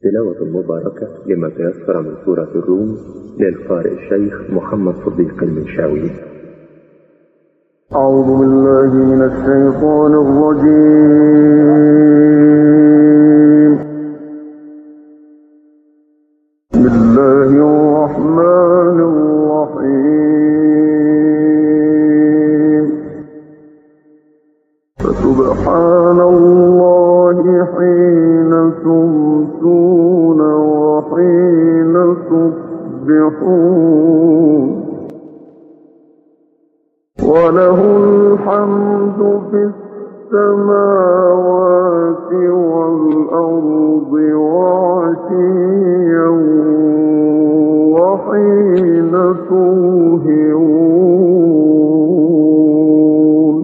تلاوة مباركة لما تيسر من سورة الروم للقارئ الشيخ محمد صديق المنشاوي. أعوذ بالله من الشيطان الرجيم. بسم الله الرحمن الرحيم. فسبحان الله حين تمسون وحين تصبحون، وله الحمد في السماوات والأرض وعشيا وحين تظهرون،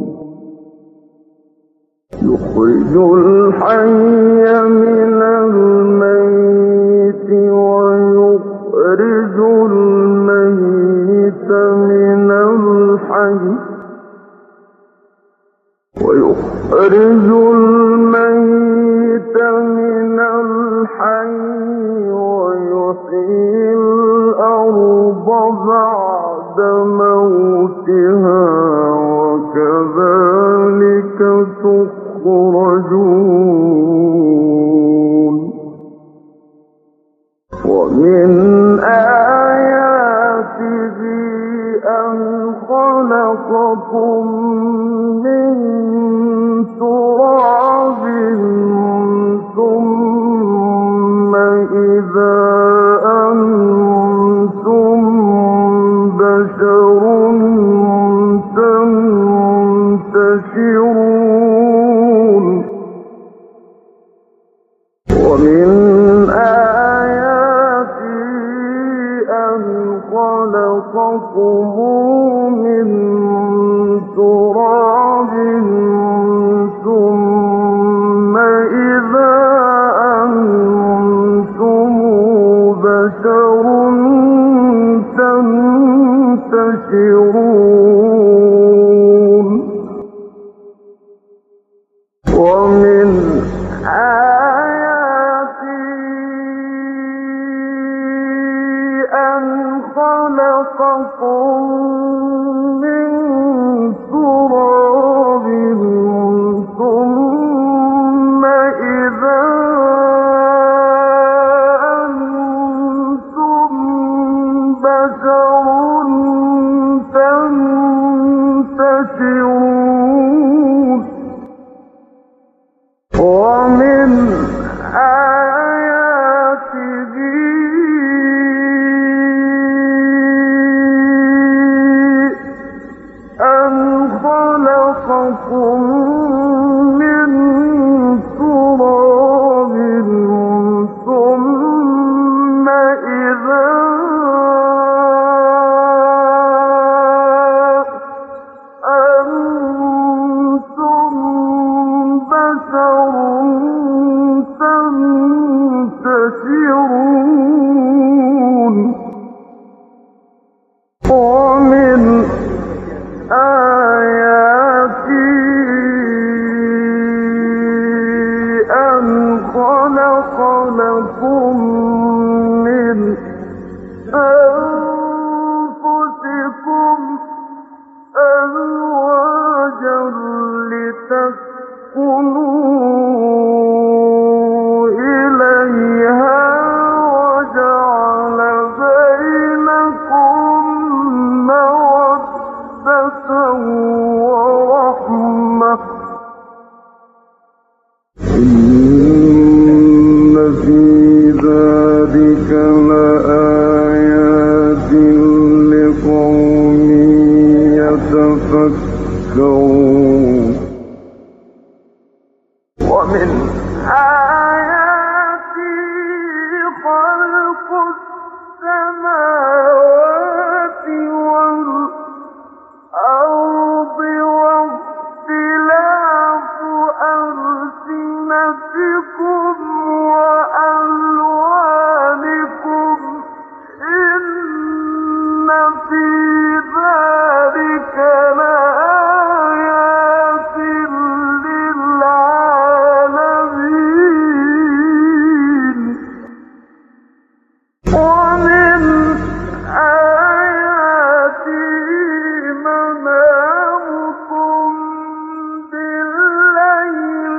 يخرج الحي من الميت ويخرج الميت من الحي ويخرج الميت من الحي ويحيي الأرض بعد موتها وكذلك تخرجون. ومن آياته أن خلقكم من تراب ثم إذا أنتم بشر تنتشرون. ومن آياته أن خلقكم من تراب ثم إذا أنتم بشر تنتشرون. ومن آياته أن خلقكم من تراب ثم إذا أنتم بشر تنتشرون. ومن آياته أن خلقكم من تراب ثم إذا أنتم بشر تنتشرون. ومن آياته أن خلق لكم من أنفسكم أزواجا لتسكنوا إليها وجعل بينكم مودة ورحمة، إن في ذلك لآيات لقوم يتفكرون. ومن آياته خلق السماوات والأرض واختلاف ألسنتكم وألوانكم، إن في ذلك لآيات للعالمين. ومن آياته منامكم بالليل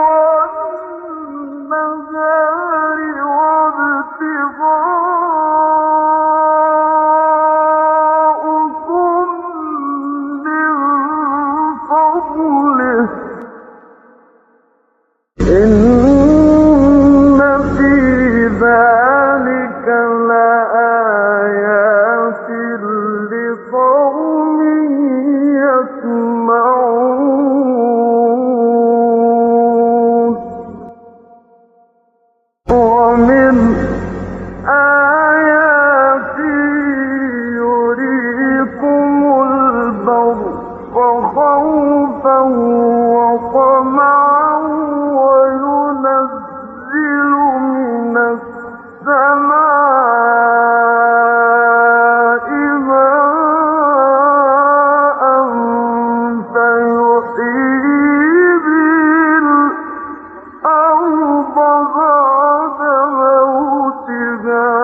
والنهار وابتغاؤكم من فضله إن في ذلك لآيات لقوم يسمعون ومن آياته يريكم البرق خوفا وطمعا وينزل من السماء ماء فيحيي به الأرض بعد موتها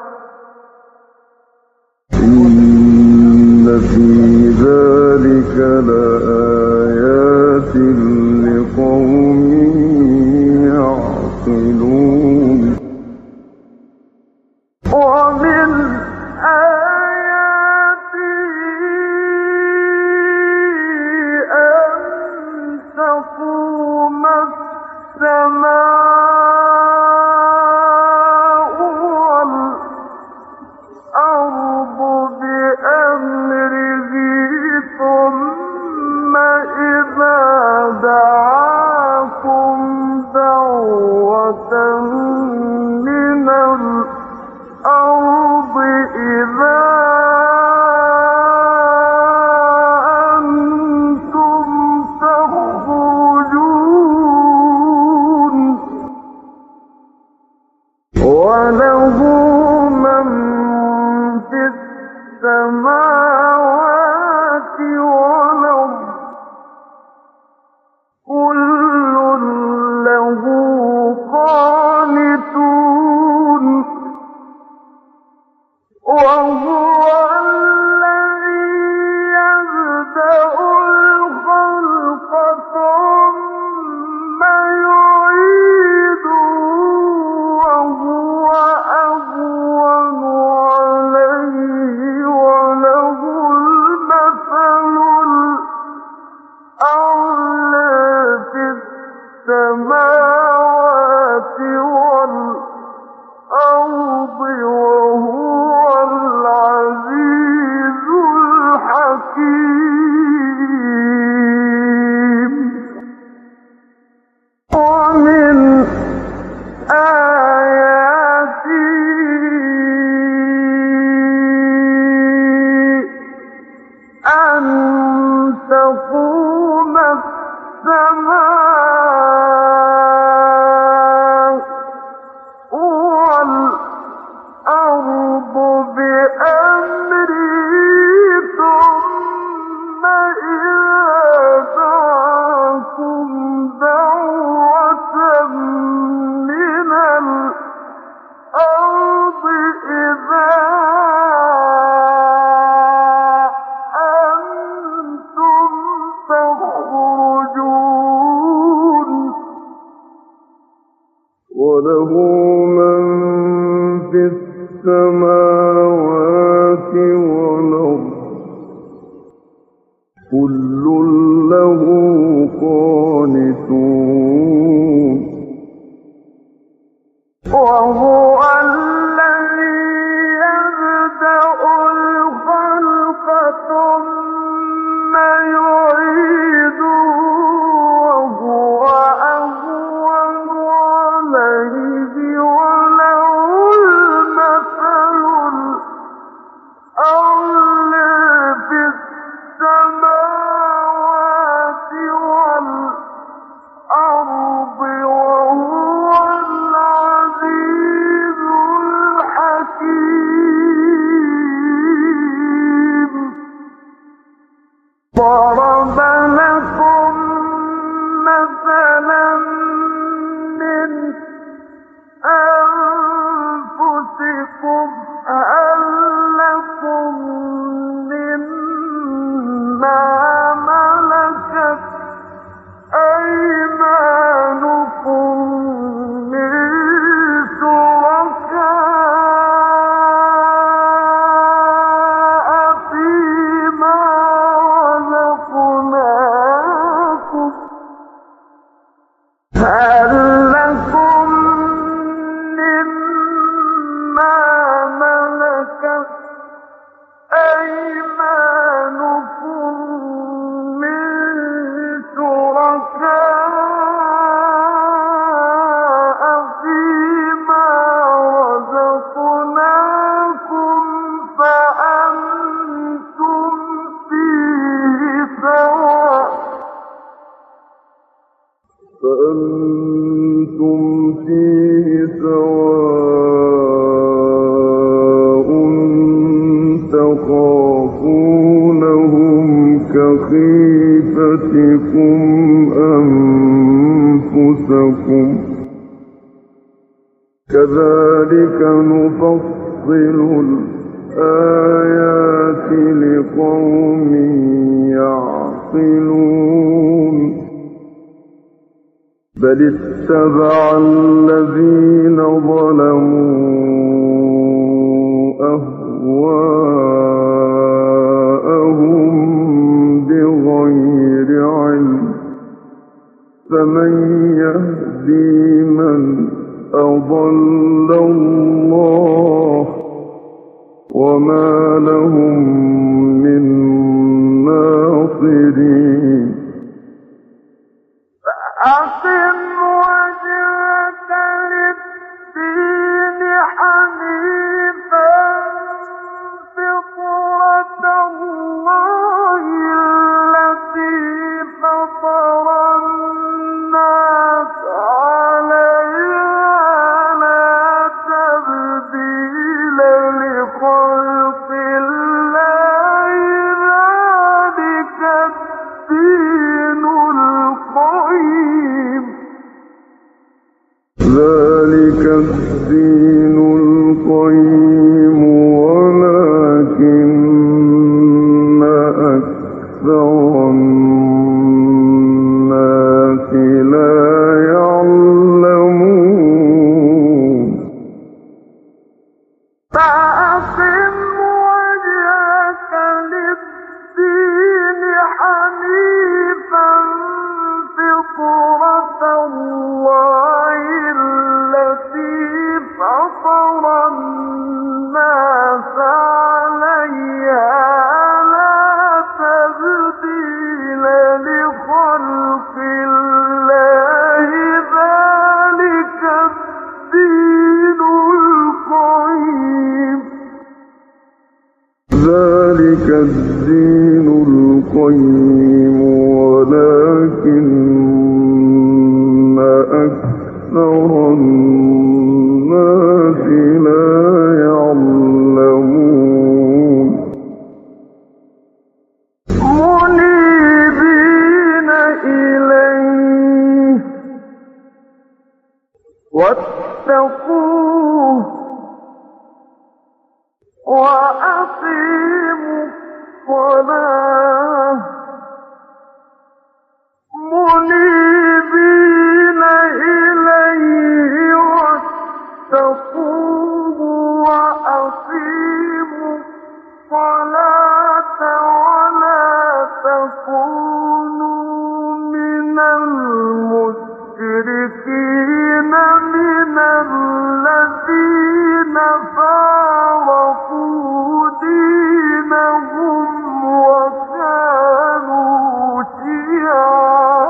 إن في ذلك لآيات لقوم يعقلون ومن آياته أن تقوم السماء والأرض بأمره ثم إذا دعاكم دعوة من الأرض إذا أنتم تخرجون وله من في السماوات والأرض كل له قانتون وهو الذي يبدأ الخلق ثم يعيده وهو أهون عليه وله المثل الأعلى في السماوات والأرض وهو العزيز الحكيم ومن آياته أن تقوم السماء والأرض بأمره ثم إذا دعاكم دعوة من الأرض إذا أنتم تخرجون وله من في السماوات والأرض كل له قانتون وهو الذي يبدأ الخلق ثم يعيده وهو أهون عليه وله المثل الأعلى في السماوات والأرض وهو العزيز الحكيم ضرب لكم مثلا من أنفسكم كذلك نفصل الآيات لقوم يعقلون بل اتبع الذين ظلموا أهواءهم بغير علم فمن يهدي من أضل الله وما لهم من ناصرين فأقم وجهك للدين حنيفا فطرة الله التي فطر الناس عليها لا تبديل لخلق الله ذلك الدين القيم ولكن أكثر الناس لا يعلمون فأقم وجهك للدين حنيفا فطرة الله التي فطر الناس عليها لا تبديل لخلق الله ذلك الدين القيم ولكن أكثر الناس لا يعلمون منيبين إليه واتقوه وأقيموا الصلاة منيبين إليه واتقوه وأقيموا الصلاة ولا تكونوا من المشركين من الذين فارقوا دينهم وكانوا شيعا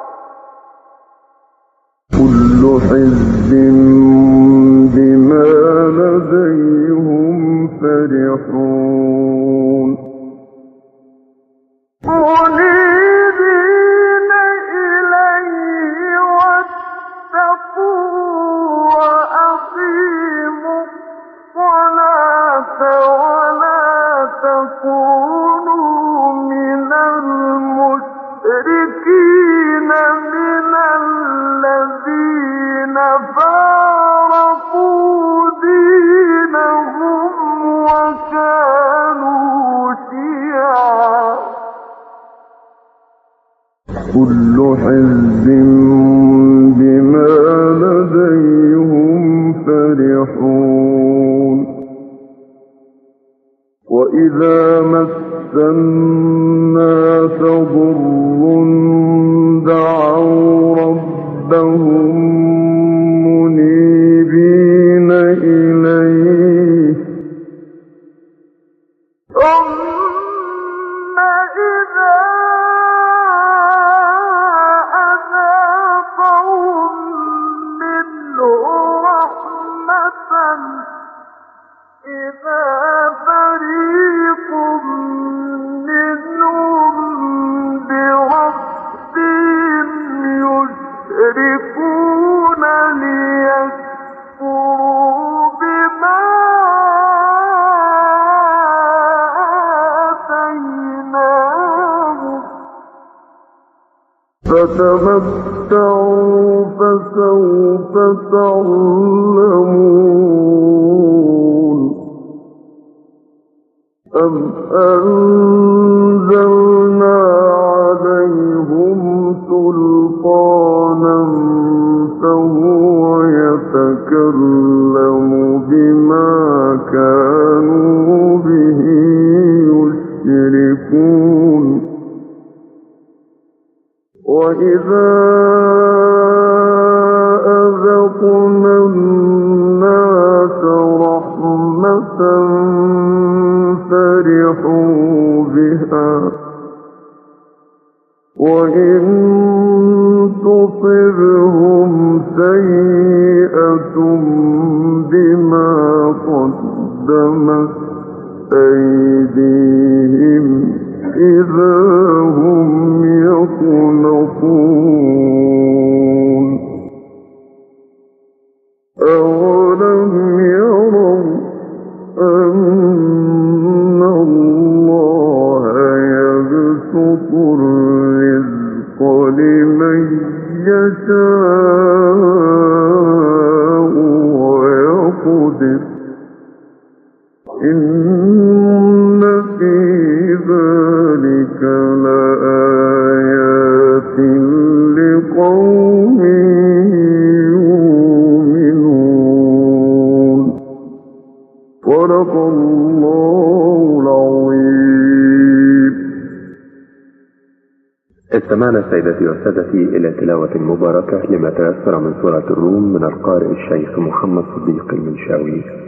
كل حزب بما لديهم فرحون منيبين إليه واتقوا وأقيموا الصلاة ولا تكونوا من المشركين من الذين فارقوا دينهم وكانوا شيعا كل حزب بما لديهم فرحون وإذا مس الناس ضر دعوا ربهم منيبين إليه ثم إذا أذاقهم منه رحمة إذا فريق منهم بربهم يشركون ليكفروا بما آتيناهم فتمتعوا فسوف تعلمون بما كانوا به يشركون وإذا أذقنا الناس رحمة فرحوا بها وإن تصبهم سيئة بما قدمت أيديهم إذا هم يقنطون أولم يروا أن الله يبسط الرزق لمن يشاء ويقدر إن في ذلك لآيات لقوم يؤمنون صدق الله العظيم. استمعنا سيدتي وسادتي إلى تلاوة مباركة لما تيسر من سورة الروم من القارئ الشيخ محمد صديق المنشاوي.